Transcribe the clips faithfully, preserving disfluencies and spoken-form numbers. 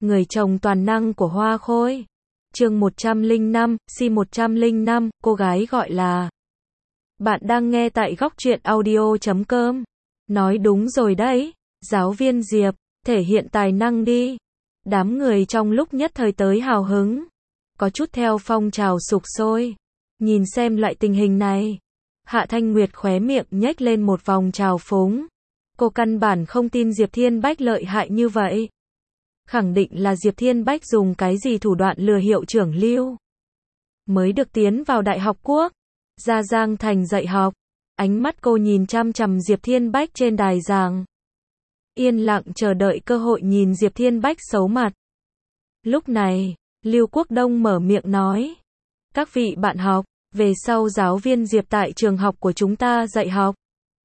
Người chồng toàn năng của Hoa Khôi. Chương một trăm lẻ năm, si một trăm lẻ năm, cô gái gọi là. Bạn đang nghe tại góc truyện audio chấm com. Nói đúng rồi đấy, giáo viên Diệp, thể hiện tài năng đi. Đám người trong lúc nhất thời tới hào hứng, có chút theo phong trào sục sôi. Nhìn xem loại tình hình này, Hạ Thanh Nguyệt khóe miệng nhếch lên một vòng trào phúng. Cô căn bản không tin Diệp Thiên Bách lợi hại như vậy. Khẳng định là Diệp Thiên Bách dùng cái gì thủ đoạn lừa hiệu trưởng Lưu. Mới được tiến vào Đại học Quốc, ra Giang Thành dạy học. Ánh mắt cô nhìn chăm chằm Diệp Thiên Bách trên đài giảng. Yên lặng chờ đợi cơ hội nhìn Diệp Thiên Bách xấu mặt. Lúc này, Lưu Quốc Đông mở miệng nói. Các vị bạn học, về sau giáo viên Diệp tại trường học của chúng ta dạy học.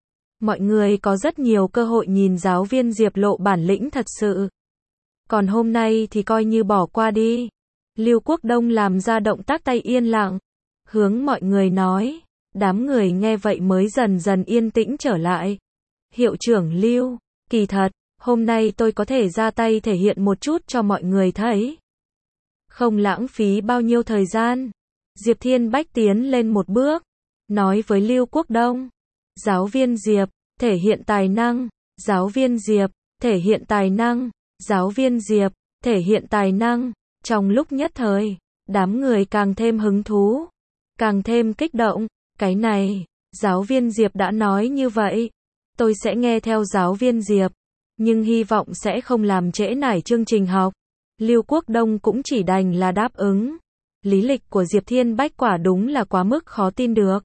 Mọi người có rất nhiều cơ hội nhìn giáo viên Diệp lộ bản lĩnh thật sự. Còn hôm nay thì coi như bỏ qua đi. Lưu Quốc Đông làm ra động tác tay yên lặng, hướng mọi người nói. Đám người nghe vậy mới dần dần yên tĩnh trở lại. Hiệu trưởng Lưu, kỳ thật, hôm nay tôi có thể ra tay thể hiện một chút cho mọi người thấy. Không lãng phí bao nhiêu thời gian. Diệp Thiên Bách tiến lên một bước, nói với Lưu Quốc Đông. Giáo viên Diệp, thể hiện tài năng. Giáo viên Diệp, thể hiện tài năng. Giáo viên Diệp, thể hiện tài năng. Trong lúc nhất thời, đám người càng thêm hứng thú, càng thêm kích động. Cái này, giáo viên Diệp đã nói như vậy, tôi sẽ nghe theo giáo viên Diệp, nhưng hy vọng sẽ không làm trễ nải chương trình học. Lưu Quốc Đông cũng chỉ đành là đáp ứng. Lý lịch của Diệp Thiên Bách quả đúng là quá mức khó tin được.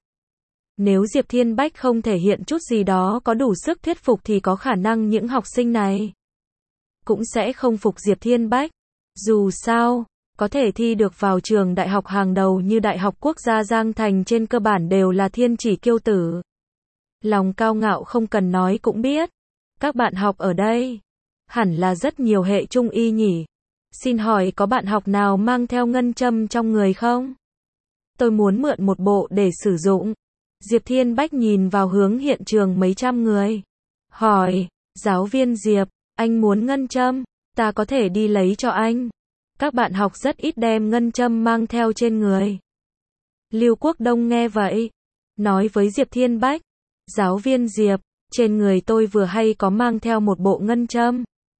Nếu Diệp Thiên Bách không thể hiện chút gì đó có đủ sức thuyết phục thì có khả năng những học sinh này cũng sẽ không phục Diệp Thiên Bách. Dù sao, có thể thi được vào trường đại học hàng đầu như Đại học Quốc gia Giang Thành trên cơ bản đều là thiên chỉ kiêu tử. Lòng cao ngạo không cần nói cũng biết. Các bạn học ở đây, hẳn là rất nhiều hệ trung y nhỉ. Xin hỏi có bạn học nào mang theo ngân châm trong người không? Tôi muốn mượn một bộ để sử dụng. Diệp Thiên Bách nhìn vào hướng hiện trường mấy trăm người. Hỏi, giáo viên Diệp, anh muốn ngân châm, ta có thể đi lấy cho anh. Các bạn học rất ít đem ngân châm mang theo trên người. Lưu Quốc Đông nghe vậy, nói với Diệp Thiên Bách. Giáo viên Diệp, trên người tôi vừa hay có mang theo một bộ ngân châm.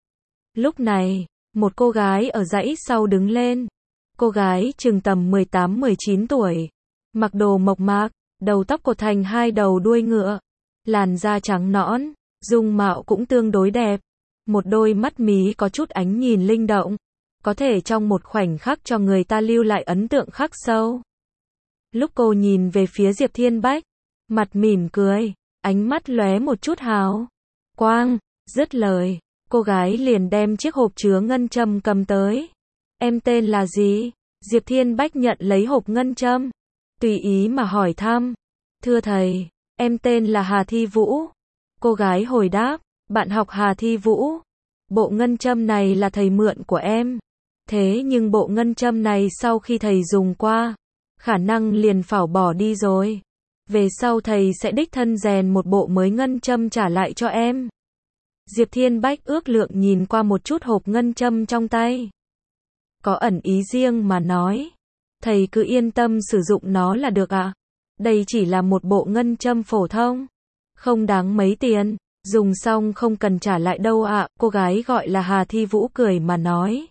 Lúc này, một cô gái ở dãy sau đứng lên. Cô gái chừng tầm mười tám mười chín tuổi. Mặc đồ mộc mạc, đầu tóc cột thành hai đầu đuôi ngựa. Làn da trắng nõn, dung mạo cũng tương đối đẹp. Một đôi mắt mí có chút ánh nhìn linh động. Có thể trong một khoảnh khắc cho người ta lưu lại ấn tượng khắc sâu. Lúc cô nhìn về phía Diệp Thiên Bách, mặt mỉm cười, ánh mắt lóe một chút hào quang, dứt lời, cô gái liền đem chiếc hộp chứa ngân châm cầm tới. Em tên là gì? Diệp Thiên Bách nhận lấy hộp ngân châm, tùy ý mà hỏi thăm. Thưa thầy, em tên là Hà Thi Vũ. Cô gái hồi đáp, bạn học Hà Thi Vũ. Bộ ngân châm này là thầy mượn của em. Thế nhưng bộ ngân châm này sau khi thầy dùng qua, khả năng liền phảo bỏ đi rồi. Về sau thầy sẽ đích thân rèn một bộ mới ngân châm trả lại cho em. Diệp Thiên Bách ước lượng nhìn qua một chút hộp ngân châm trong tay. Có ẩn ý riêng mà nói. Thầy cứ yên tâm sử dụng nó là được ạ. À? Đây chỉ là một bộ ngân châm phổ thông. Không đáng mấy tiền. Dùng xong không cần trả lại đâu ạ. À? Cô gái gọi là Hà Thi Vũ cười mà nói.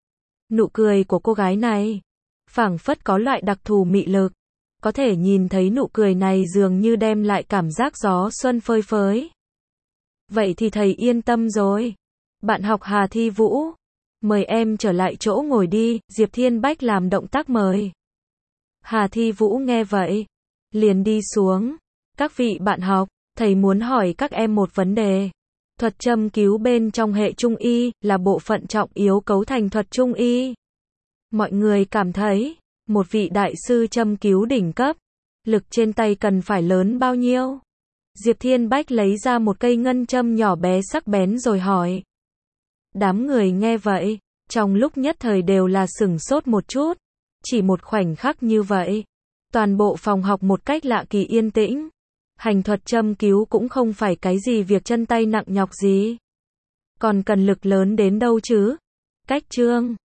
Nụ cười của cô gái này phảng phất có loại đặc thù mị lực. Có thể nhìn thấy nụ cười này dường như đem lại cảm giác gió xuân phơi phới. Vậy thì thầy yên tâm rồi. Bạn học Hà Thi Vũ, mời em trở lại chỗ ngồi đi. Diệp Thiên Bách làm động tác mời. Hà Thi Vũ nghe vậy, liền đi xuống. Các vị bạn học, thầy muốn hỏi các em một vấn đề. Thuật châm cứu bên trong hệ trung y là bộ phận trọng yếu cấu thành thuật trung y. Mọi người cảm thấy, một vị đại sư châm cứu đỉnh cấp, lực trên tay cần phải lớn bao nhiêu? Diệp Thiên Bách lấy ra một cây ngân châm nhỏ bé sắc bén rồi hỏi. Đám người nghe vậy, trong lúc nhất thời đều là sửng sốt một chút. Chỉ một khoảnh khắc như vậy, toàn bộ phòng học một cách lạ kỳ yên tĩnh. Hành thuật châm cứu cũng không phải cái gì việc chân tay nặng nhọc gì. Còn cần lực lớn đến đâu chứ? Cách chương